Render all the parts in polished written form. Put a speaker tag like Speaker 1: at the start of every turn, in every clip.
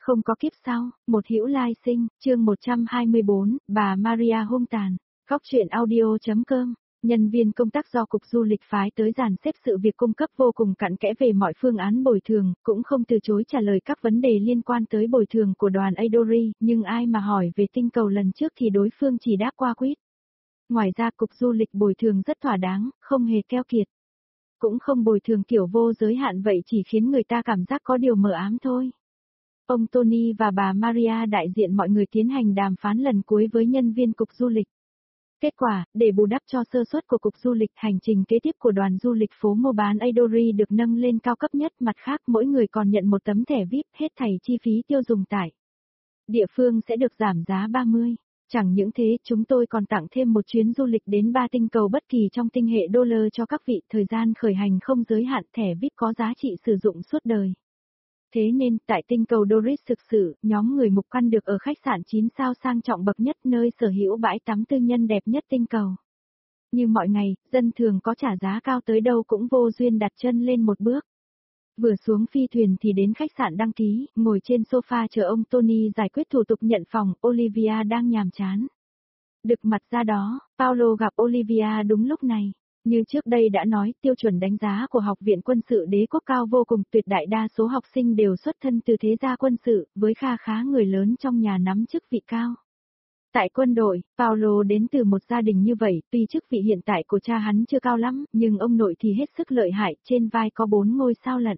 Speaker 1: Không có kiếp sau, một hữu lai sinh, chương 124, bà Maria hung tàn. Góc truyện audio.com. Nhân viên công tác do Cục Du lịch phái tới dàn xếp sự việc cung cấp vô cùng cặn kẽ về mọi phương án bồi thường, cũng không từ chối trả lời các vấn đề liên quan tới bồi thường của đoàn Adori, nhưng ai mà hỏi về tinh cầu lần trước thì đối phương chỉ đáp qua quýt. Ngoài ra Cục Du lịch bồi thường rất thỏa đáng, không hề keo kiệt. Cũng không bồi thường kiểu vô giới hạn vậy chỉ khiến người ta cảm giác có điều mờ ám thôi. Ông Tony và bà Maria đại diện mọi người tiến hành đàm phán lần cuối với nhân viên Cục Du lịch. Kết quả, để bù đắp cho sơ suất của Cục Du lịch, hành trình kế tiếp của đoàn du lịch phố mua bán Adori được nâng lên cao cấp nhất, mặt khác mỗi người còn nhận một tấm thẻ VIP, hết thảy chi phí tiêu dùng tại địa phương sẽ được giảm giá 30. Chẳng những thế, chúng tôi còn tặng thêm một chuyến du lịch đến 3 tinh cầu bất kỳ trong tinh hệ đô lơ cho các vị, thời gian khởi hành không giới hạn, thẻ VIP có giá trị sử dụng suốt đời. Thế nên, tại tinh cầu Doris thực sự, nhóm người mục căn được ở khách sạn 9 sao sang trọng bậc nhất, nơi sở hữu bãi tắm tư nhân đẹp nhất tinh cầu. Như mọi ngày, dân thường có trả giá cao tới đâu cũng vô duyên đặt chân lên một bước. Vừa xuống phi thuyền thì đến khách sạn đăng ký, ngồi trên sofa chờ ông Tony giải quyết thủ tục nhận phòng, Olivia đang nhàm chán. Đực mặt ra đó, Paulo gặp Olivia đúng lúc này. Như trước đây đã nói, tiêu chuẩn đánh giá của Học viện Quân sự Đế quốc cao vô cùng, tuyệt đại đa số học sinh đều xuất thân từ thế gia quân sự, với kha khá người lớn trong nhà nắm chức vị cao. Tại quân đội, Paulo đến từ một gia đình như vậy, tuy chức vị hiện tại của cha hắn chưa cao lắm, nhưng ông nội thì hết sức lợi hại, trên vai có 4 ngôi sao lận.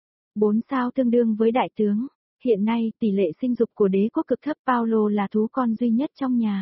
Speaker 1: 4 sao tương đương với đại tướng. Hiện nay, tỷ lệ sinh dục của đế quốc cực thấp, Paulo là thú con duy nhất trong nhà.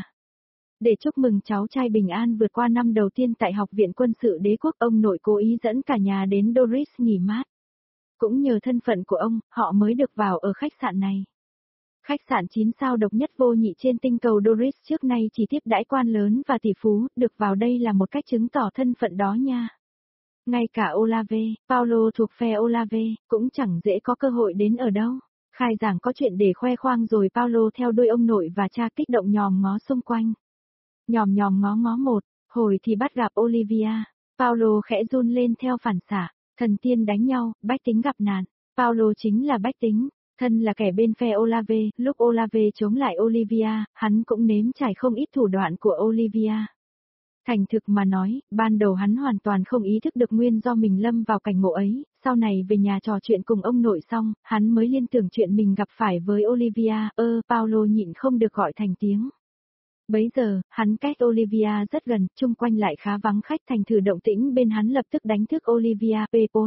Speaker 1: Để chúc mừng cháu trai bình an vượt qua năm đầu tiên tại Học viện Quân sự Đế quốc, ông nội cố ý dẫn cả nhà đến Doris nghỉ mát. Cũng nhờ thân phận của ông, họ mới được vào ở khách sạn này. Khách sạn 9 sao độc nhất vô nhị trên tinh cầu Doris, trước nay chỉ tiếp đãi quan lớn và tỷ phú, được vào đây là một cách chứng tỏ thân phận đó nha. Ngay cả Olave, Paulo thuộc phe Olave, cũng chẳng dễ có cơ hội đến ở đâu. Khai giảng có chuyện để khoe khoang rồi, Paulo theo đuôi ông nội và cha kích động nhòm ngó xung quanh. Nhòm ngó một, hồi thì bắt gặp Olivia. Paulo khẽ run lên theo phản xạ, thần tiên đánh nhau, bách tính gặp nạn. Paulo chính là bách tính, thân là kẻ bên phe Olave, lúc Olave chống lại Olivia, hắn cũng nếm trải không ít thủ đoạn của Olivia. Thành thực mà nói, ban đầu hắn hoàn toàn không ý thức được nguyên do mình lâm vào cảnh ngộ ấy, sau này về nhà trò chuyện cùng ông nội xong, hắn mới liên tưởng chuyện mình gặp phải với Olivia, Paulo nhịn không được gọi thành tiếng. Bấy giờ, hắn cách Olivia rất gần, chung quanh lại khá vắng khách, thành thử động tĩnh bên hắn lập tức đánh thức Olivia, Paul.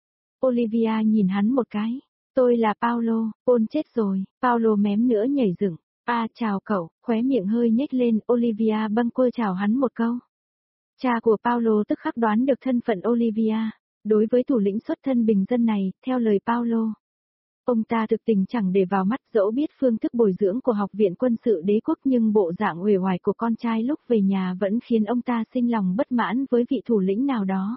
Speaker 1: Olivia nhìn hắn một cái. Tôi là Paulo, Paul chết rồi, Paulo mém nữa nhảy dựng. Chào cậu, khóe miệng hơi nhếch lên, Olivia bâng quơ chào hắn một câu. Cha của Paulo tức khắc đoán được thân phận Olivia. Đối với thủ lĩnh xuất thân bình dân này, theo lời Paulo, ông ta thực tình chẳng để vào mắt, dẫu biết phương thức bồi dưỡng của Học viện Quân sự Đế quốc, nhưng bộ dạng uể oải của con trai lúc về nhà vẫn khiến ông ta sinh lòng bất mãn với vị thủ lĩnh nào đó.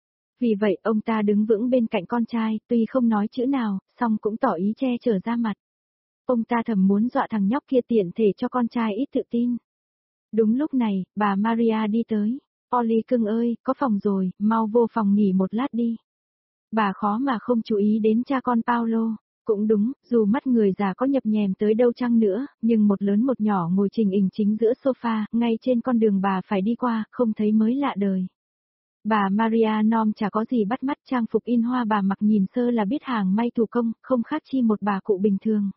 Speaker 1: Vì vậy ông ta đứng vững bên cạnh con trai, tuy không nói chữ nào, song cũng tỏ ý che chở ra mặt. Ông ta thầm muốn dọa thằng nhóc kia tiện thể cho con trai ít tự tin. Đúng lúc này, bà Maria đi tới. Ollie cưng ơi, có phòng rồi, mau vô phòng nghỉ một lát đi. Bà khó mà không chú ý đến cha con Paulo. Cũng đúng, dù mắt người già có nhập nhèm tới đâu chăng nữa, nhưng một lớn một nhỏ ngồi trình hình chính giữa sofa, ngay trên con đường bà phải đi qua, không thấy mới lạ đời. Bà Maria Nom chả có gì bắt mắt, trang phục in hoa bà mặc nhìn sơ là biết hàng may thủ công, không khác chi một bà cụ bình thường.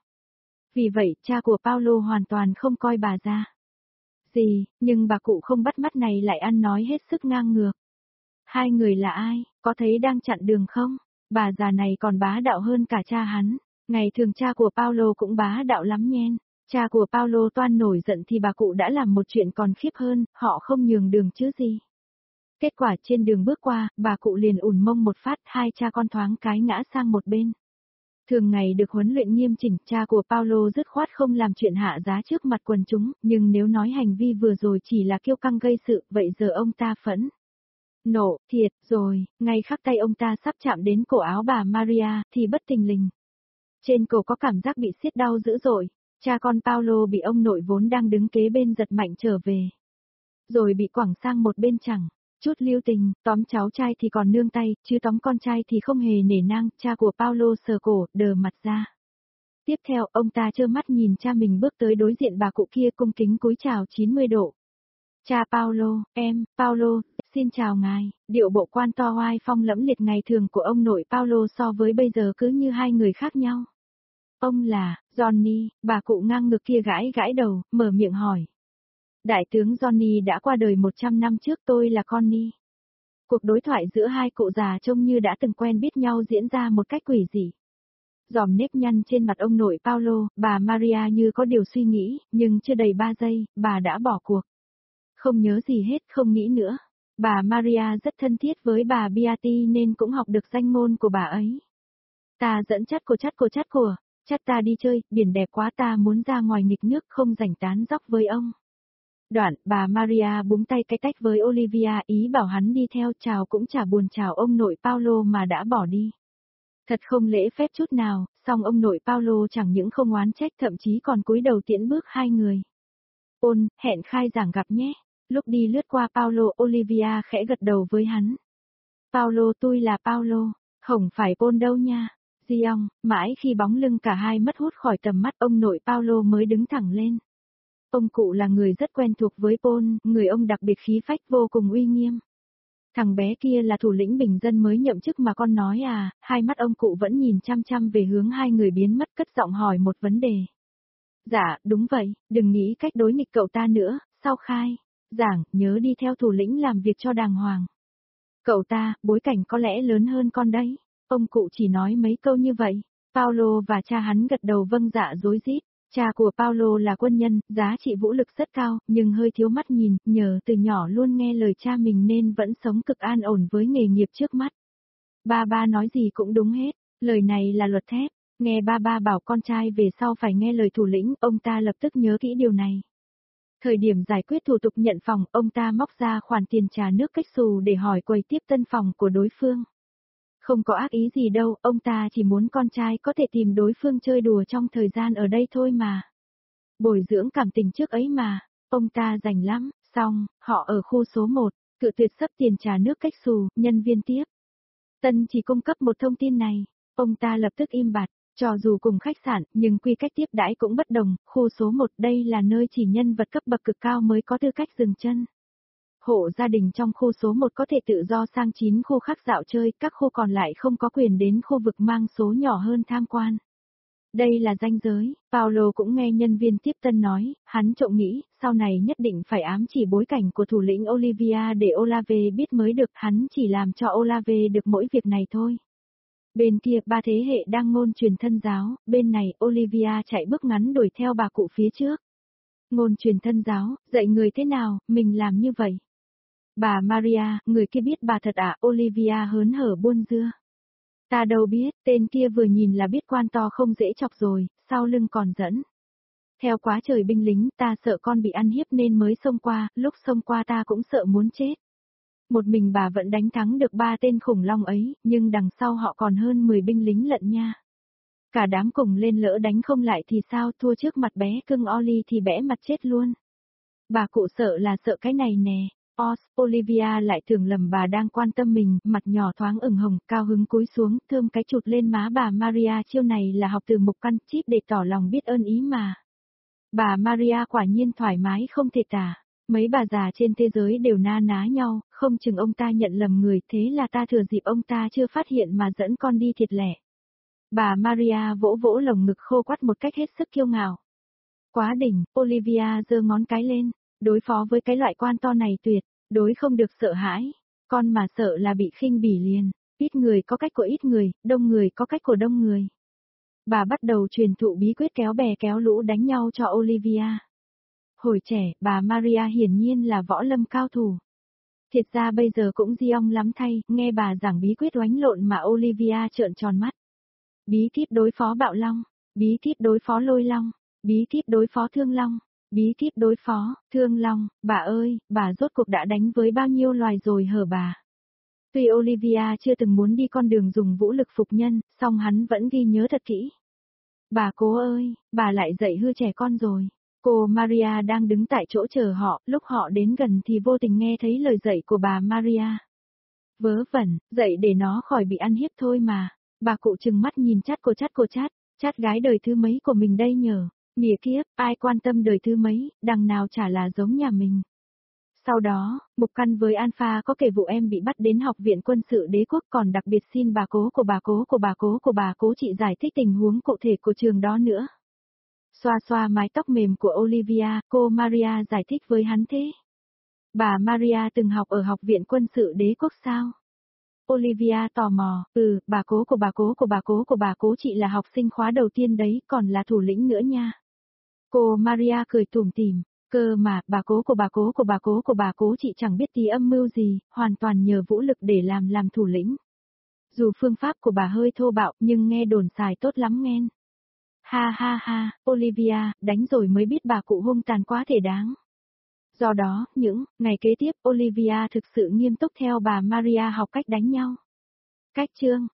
Speaker 1: Vì vậy, cha của Paulo hoàn toàn không coi bà ra gì, nhưng bà cụ không bắt mắt này lại ăn nói hết sức ngang ngược. Hai người là ai, có thấy đang chặn đường không? Bà già này còn bá đạo hơn cả cha hắn. Ngày thường cha của Paulo cũng bá đạo lắm nhen. Cha của Paulo toan nổi giận thì bà cụ đã làm một chuyện còn khiếp hơn, họ không nhường đường chứ gì. Kết quả trên đường bước qua, bà cụ liền ủn mông một phát, hai cha con thoáng cái ngã sang một bên. Thường ngày được huấn luyện nghiêm chỉnh, cha của Paulo dứt khoát không làm chuyện hạ giá trước mặt quần chúng, nhưng nếu nói hành vi vừa rồi chỉ là kiêu căng gây sự, vậy giờ ông ta phẫn nộ, thiệt rồi, ngay khắc tay ông ta sắp chạm đến cổ áo bà Maria, thì bất thình lình. Trên cổ có cảm giác bị siết đau dữ dội, cha con Paulo bị ông nội vốn đang đứng kế bên giật mạnh trở về. Rồi bị quẳng sang một bên chẳng chút lưu tình, tóm cháu trai thì còn nương tay, chứ tóm con trai thì không hề nể nang, cha của Paulo sờ cổ, đờ mặt ra. Tiếp theo, ông ta trơ mắt nhìn cha mình bước tới đối diện bà cụ kia cung kính cúi chào 90 độ. Cha Paulo, em, Paulo, xin chào ngài. Điệu bộ quan to oai phong lẫm liệt ngày thường của ông nội Paulo so với bây giờ cứ như hai người khác nhau. Ông là, Johnny, bà cụ ngang ngực kia gãi gãi đầu, mở miệng hỏi. Đại tướng Johnny đã qua đời 100 năm trước, tôi là Connie. Cuộc đối thoại giữa hai cụ già trông như đã từng quen biết nhau diễn ra một cách quỷ dị. Dòm nếp nhăn trên mặt ông nội Paulo, bà Maria như có điều suy nghĩ, nhưng chưa đầy 3 giây, bà đã bỏ cuộc. Không nhớ gì hết, không nghĩ nữa. Bà Maria rất thân thiết với bà Beatty nên cũng học được danh ngôn của bà ấy. Ta dẫn chắt của, chắt ta đi chơi, biển đẹp quá, ta muốn ra ngoài nghịch nước, không rảnh tán dóc với ông. Đoạn, bà Maria búng tay cái tách với Olivia, ý bảo hắn đi theo, chào cũng chả buồn chào ông nội Paulo mà đã bỏ đi. Thật không lễ phép chút nào, song ông nội Paulo chẳng những không oán trách, thậm chí còn cúi đầu tiễn bước hai người. Ôn, hẹn khai giảng gặp nhé. Lúc đi lướt qua Paulo, Olivia khẽ gật đầu với hắn. Paulo, tôi là Paulo, không phải Paul đâu nha. Giong, mãi khi bóng lưng cả hai mất hút khỏi tầm mắt, ông nội Paulo mới đứng thẳng lên. Ông cụ là người rất quen thuộc với Paul, người ông đặc biệt khí phách vô cùng uy nghiêm. Thằng bé kia là thủ lĩnh bình dân mới nhậm chức mà con nói à? Hai mắt ông cụ vẫn nhìn chăm chăm về hướng hai người biến mất, cất giọng hỏi một vấn đề. Dạ, đúng vậy, đừng nghĩ cách đối nghịch cậu ta nữa, sau khai giảng, nhớ đi theo thủ lĩnh làm việc cho đàng hoàng. Cậu ta, bối cảnh có lẽ lớn hơn con đấy. Ông cụ chỉ nói mấy câu như vậy. Paulo và cha hắn gật đầu vâng dạ rối rít. Cha của Paulo là quân nhân, giá trị vũ lực rất cao, nhưng hơi thiếu mắt nhìn, nhờ từ nhỏ luôn nghe lời cha mình nên vẫn sống cực an ổn với nghề nghiệp trước mắt. Ba nói gì cũng đúng hết, lời này là luật thép. Nghe ba bảo con trai về sau phải nghe lời thủ lĩnh, ông ta lập tức nhớ kỹ điều này. Thời điểm giải quyết thủ tục nhận phòng, ông ta móc ra khoản tiền trà nước cách xù để hỏi quầy tiếp tân phòng của đối phương. Không có ác ý gì đâu, ông ta chỉ muốn con trai có thể tìm đối phương chơi đùa trong thời gian ở đây thôi mà. Bồi dưỡng cảm tình trước ấy mà, ông ta rành lắm, xong, họ ở khu số 1, cự tuyệt sắp tiền trà nước cách xù, nhân viên tiếp. Tân chỉ cung cấp một thông tin này, ông ta lập tức im bặt. Cho dù cùng khách sạn, nhưng quy cách tiếp đãi cũng bất đồng, khu số 1 đây là nơi chỉ nhân vật cấp bậc cực cao mới có tư cách dừng chân. Hộ gia đình trong khu số 1 có thể tự do sang 9 khu khác dạo chơi, các khu còn lại không có quyền đến khu vực mang số nhỏ hơn tham quan. Đây là ranh giới, Paulo cũng nghe nhân viên tiếp tân nói, hắn trộm nghĩ, sau này nhất định phải ám chỉ bối cảnh của thủ lĩnh Olivia để Olave biết mới được, hắn chỉ làm cho Olave được mỗi việc này thôi. Bên kia, ba thế hệ đang ngôn truyền thân giáo, bên này, Olivia chạy bước ngắn đuổi theo bà cụ phía trước. Ngôn truyền thân giáo, dạy người thế nào, mình làm như vậy. Bà Maria, người kia biết bà thật à? Olivia hớn hở buôn dưa. Ta đâu biết, tên kia vừa nhìn là biết quan to không dễ chọc rồi, sau lưng còn dẫn. Theo quá trời binh lính, ta sợ con bị ăn hiếp nên mới xông qua, lúc xông qua ta cũng sợ muốn chết. Một mình bà vẫn đánh thắng được 3 tên khủng long ấy, nhưng đằng sau họ còn hơn 10 binh lính lận nha. Cả đám cùng lên lỡ đánh không lại thì sao, thua trước mặt bé cưng Oli thì bẽ mặt chết luôn. Bà cụ sợ là sợ cái này nè. Olivia lại tưởng lầm bà đang quan tâm mình, mặt nhỏ thoáng ửng hồng, cao hứng cúi xuống, thơm cái chụt lên má bà Maria, chiêu này là học từ Mục Căn Chip để tỏ lòng biết ơn ý mà. Bà Maria quả nhiên thoải mái không thể tả. Mấy bà già trên thế giới đều na ná nhau, không chừng ông ta nhận lầm người, thế là ta thừa dịp ông ta chưa phát hiện mà dẫn con đi thiệt lẻ. Bà Maria vỗ vỗ lồng ngực khô quắt một cách hết sức kiêu ngạo. Quá đỉnh, Olivia giơ ngón cái lên, đối phó với cái loại quan to này tuyệt, đối không được sợ hãi, con mà sợ là bị khinh bỉ liền, ít người có cách của ít người, đông người có cách của đông người. Bà bắt đầu truyền thụ bí quyết kéo bè kéo lũ đánh nhau cho Olivia. Hồi trẻ, bà Maria hiển nhiên là võ lâm cao thủ. Thiệt ra bây giờ cũng giong lắm thay, nghe bà giảng bí quyết oánh lộn mà Olivia trợn tròn mắt. Bí kíp đối phó bạo long, bí kíp đối phó lôi long, bí kíp đối phó thương long, bí kíp đối phó, thương long, bà ơi, bà rốt cuộc đã đánh với bao nhiêu loài rồi hở bà. Tuy Olivia chưa từng muốn đi con đường dùng vũ lực phục nhân, song hắn vẫn ghi nhớ thật kỹ. Bà cố ơi, bà lại dạy hư trẻ con rồi. Cô Maria đang đứng tại chỗ chờ họ, lúc họ đến gần thì vô tình nghe thấy lời dạy của bà Maria. Vớ vẩn, dạy để nó khỏi bị ăn hiếp thôi mà. Bà cụ trừng mắt nhìn chát cô chát, Chát gái đời thứ mấy của mình đây nhở? Mỉa kiếp, ai quan tâm đời thứ mấy, đằng nào chả là giống nhà mình. Sau đó, Mục Căn với Alpha có kể vụ em bị bắt đến học viện quân sự đế quốc, còn đặc biệt xin bà cố của bà cố chị giải thích tình huống cụ thể của trường đó nữa. Xoa xoa mái tóc mềm của Olivia, cô Maria giải thích với hắn thế. Bà Maria từng học ở học viện quân sự đế quốc sao? Olivia tò mò, bà cố của bà cố chị là học sinh khóa đầu tiên đấy, còn là thủ lĩnh nữa nha. Cô Maria cười tủm tỉm, cơ mà, bà cố của bà cố chị chẳng biết tí âm mưu gì, hoàn toàn nhờ vũ lực để làm thủ lĩnh. Dù phương pháp của bà hơi thô bạo, nhưng nghe đồn xài tốt lắm nghen. Ha ha ha, Olivia, đánh rồi mới biết bà cụ hung tàn quá thể đáng. Do đó, những ngày kế tiếp, Olivia thực sự nghiêm túc theo bà Maria học cách đánh nhau. Cách chương